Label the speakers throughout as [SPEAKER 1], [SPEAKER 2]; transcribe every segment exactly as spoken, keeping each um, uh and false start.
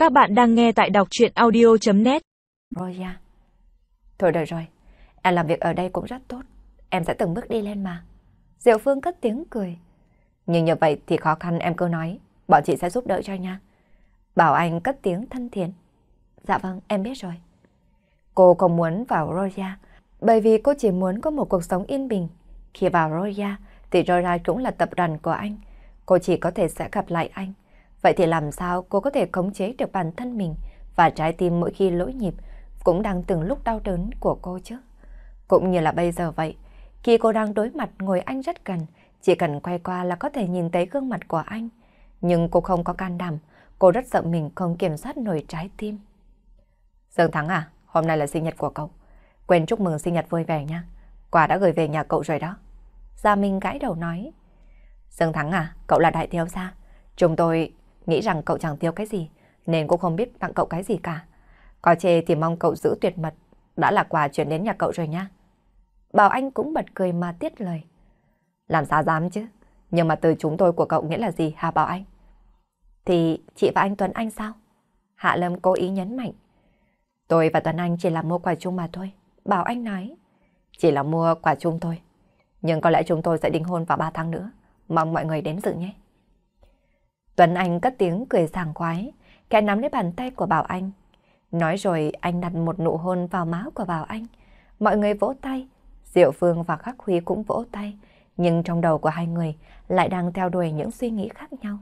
[SPEAKER 1] Các bạn đang nghe tại đọc truyện audio chấm net.
[SPEAKER 2] Roya. Thôi được rồi, em làm việc ở đây cũng rất tốt. Em sẽ từng bước đi lên mà. Diệu Phương cất tiếng cười. Nhưng như vậy thì khó khăn em cứ nói. Bọn chị sẽ giúp đỡ cho nha. Bảo Anh cất tiếng thân thiện. Dạ vâng, em biết rồi. Cô không muốn vào Roya, bởi vì cô chỉ muốn có một cuộc sống yên bình. Khi vào Roya thì Roya cũng là tập đoàn của anh. Cô chỉ có thể sẽ gặp lại anh. Vậy thì làm sao cô có thể khống chế được bản thân mình và trái tim mỗi khi lỗi nhịp cũng đang từng lúc đau đớn của cô chứ? Cũng như là bây giờ vậy, khi cô đang đối mặt ngồi anh rất gần, chỉ cần quay qua là có thể nhìn thấy gương mặt của anh. Nhưng cô không có can đảm, cô rất sợ mình không kiểm soát nổi trái tim. Dương Thắng à, hôm nay là sinh nhật của cậu. Quên chúc mừng sinh nhật vui vẻ nha. Quà đã gửi về nhà cậu rồi đó. Gia Minh gãi đầu nói. Dương Thắng à, cậu là đại thiếu gia. Chúng tôi nghĩ rằng cậu chẳng thiếu cái gì, nên cũng không biết tặng cậu cái gì cả. Có chê thì mong cậu giữ tuyệt mật, đã là quà chuyển đến nhà cậu rồi nha. Bảo Anh cũng bật cười mà tiết lời. Làm sao dám chứ, nhưng mà từ chúng tôi của cậu nghĩa là gì hả Bảo Anh? Thì chị và anh Tuấn Anh sao? Hạ Lâm cố ý nhấn mạnh. Tôi và Tuấn Anh chỉ là mua quà chung mà thôi, Bảo Anh nói. Chỉ là mua quà chung thôi, nhưng có lẽ chúng tôi sẽ đính hôn vào ba tháng nữa. Mong mọi người đến dự nhé. Tuấn Anh cất tiếng cười sảng khoái, kẻ nắm lấy bàn tay của Bảo Anh. Nói rồi anh đặt một nụ hôn vào má của Bảo Anh. Mọi người vỗ tay, Diệu Phương và Khắc Huy cũng vỗ tay, nhưng trong đầu của hai người lại đang theo đuổi những suy nghĩ khác nhau.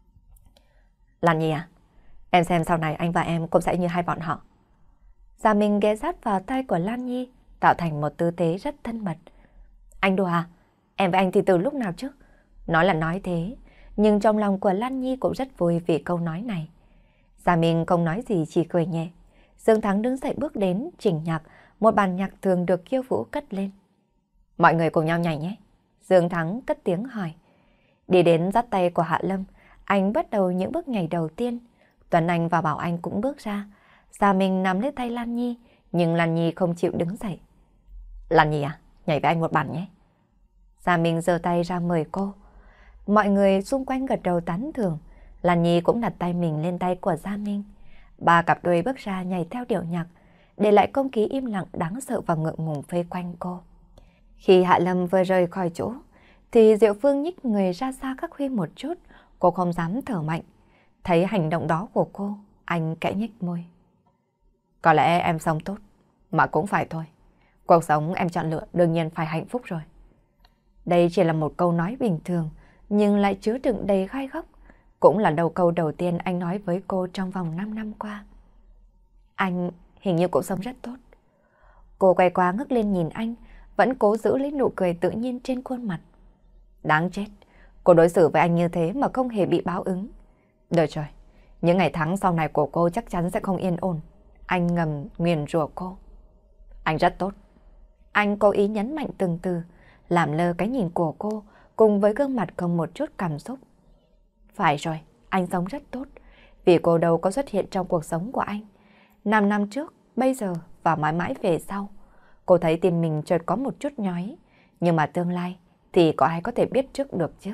[SPEAKER 2] Lan Nhi à, em xem sau này anh và em cũng sẽ như hai bọn họ. Gia Minh ghé sát vào tay của Lan Nhi, tạo thành một tư thế rất thân mật. Anh đùa à, em với anh thì từ lúc nào chứ? Nói là nói thế, nhưng trong lòng của Lan Nhi cũng rất vui vì câu nói này. Gia Minh không nói gì, chỉ cười nhẹ. Dương Thắng đứng dậy bước đến chỉnh nhạc, một bản nhạc thường được khiêu vũ cất lên. Mọi người cùng nhau nhảy nhé. Dương Thắng cất tiếng hỏi. Đi đến dắt tay của Hạ Lâm, anh bắt đầu những bước nhảy đầu tiên. Tuấn Anh và Bảo Anh cũng bước ra. Gia Minh nắm lấy tay Lan Nhi, nhưng Lan Nhi không chịu đứng dậy. Lan Nhi à, nhảy với anh một bản nhé. Gia Minh giơ tay ra mời cô. Mọi người xung quanh gật đầu tán thưởng. Lan Nhi cũng đặt tay mình lên tay của Gia Minh. Ba cặp đôi bước ra nhảy theo điệu nhạc, để lại không khí im lặng đáng sợ và ngượng ngùng vây quanh cô. Khi Hạ Lâm vừa rời khỏi chỗ, thì Diệu Phương nhích người ra xa Khắc Huy một chút, cô không dám thở mạnh. Thấy hành động đó của cô, anh kẽ nhếch môi. Có lẽ em sống tốt, mà cũng phải thôi. Cuộc sống em chọn lựa đương nhiên phải hạnh phúc rồi. Đây chỉ là một câu nói bình thường, nhưng lại chứa đựng đầy gai góc. Cũng là đầu câu đầu tiên anh nói với cô trong vòng năm năm qua. Anh hình như cũng sống rất tốt. Cô quay qua ngước lên nhìn anh, vẫn cố giữ lấy nụ cười tự nhiên trên khuôn mặt. Đáng chết, cô đối xử với anh như thế mà không hề bị báo ứng. Được rồi, những ngày tháng sau này của cô chắc chắn sẽ không yên ổn. Anh ngầm nguyền rủa cô. Anh rất tốt. Anh cố ý nhấn mạnh từng từ, làm lơ cái nhìn của cô, cùng với gương mặt không một chút cảm xúc. Phải rồi, anh sống rất tốt, vì cô đâu có xuất hiện trong cuộc sống của anh. Năm năm trước, bây giờ và mãi mãi về sau, cô thấy tim mình chợt có một chút nhói, nhưng mà tương lai thì có ai có thể biết trước được chứ?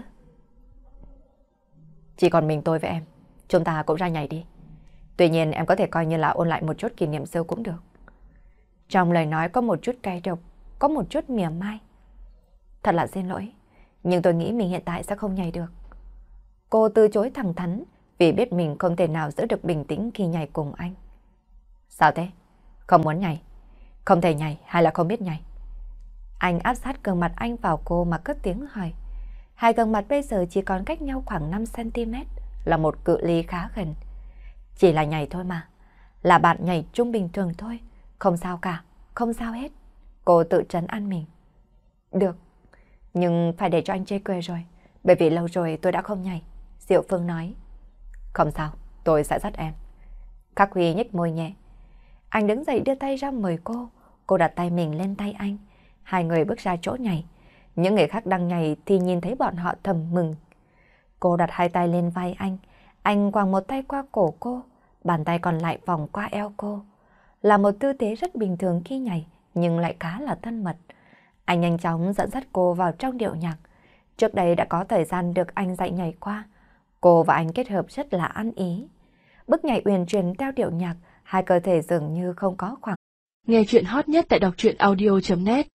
[SPEAKER 2] Chỉ còn mình tôi với em, chúng ta cũng ra nhảy đi. Tuy nhiên em có thể coi như là ôn lại một chút kỷ niệm xưa cũng được. Trong lời nói có một chút cay độc, có một chút mỉa mai. Thật là xin lỗi, nhưng tôi nghĩ mình hiện tại sẽ không nhảy được. Cô từ chối thẳng thắn vì biết mình không thể nào giữ được bình tĩnh khi nhảy cùng anh. Sao thế? Không muốn nhảy? Không thể nhảy hay là không biết nhảy? Anh áp sát gương mặt anh vào cô mà cất tiếng hỏi. Hai gương mặt bây giờ chỉ còn cách nhau khoảng năm xăng ti mét, là một cự ly khá gần. Chỉ là nhảy thôi mà, là bạn nhảy trung bình thường thôi, không sao cả, không sao hết. Cô tự trấn an mình. Được, nhưng phải để cho anh chê cười rồi, bởi vì lâu rồi tôi đã không nhảy. Diệu Phương nói. Không sao, tôi sẽ dắt em. Khắc Huy nhếch môi nhẹ. Anh đứng dậy đưa tay ra mời cô. Cô đặt tay mình lên tay anh. Hai người bước ra chỗ nhảy. Những người khác đang nhảy thì nhìn thấy bọn họ thầm mừng. Cô đặt hai tay lên vai anh. Anh quàng một tay qua cổ cô, bàn tay còn lại vòng qua eo cô. Là một tư thế rất bình thường khi nhảy, nhưng lại khá là thân mật. Anh nhanh chóng dẫn dắt cô vào trong điệu nhạc. Trước đây đã có thời gian được anh dạy nhảy qua. Cô và anh kết hợp rất là ăn ý. bước nhảy uyển chuyển theo điệu nhạc, hai cơ thể dường như không có khoảng.
[SPEAKER 1] Nghe chuyện hot nhất tại đọc truyện audio chấm net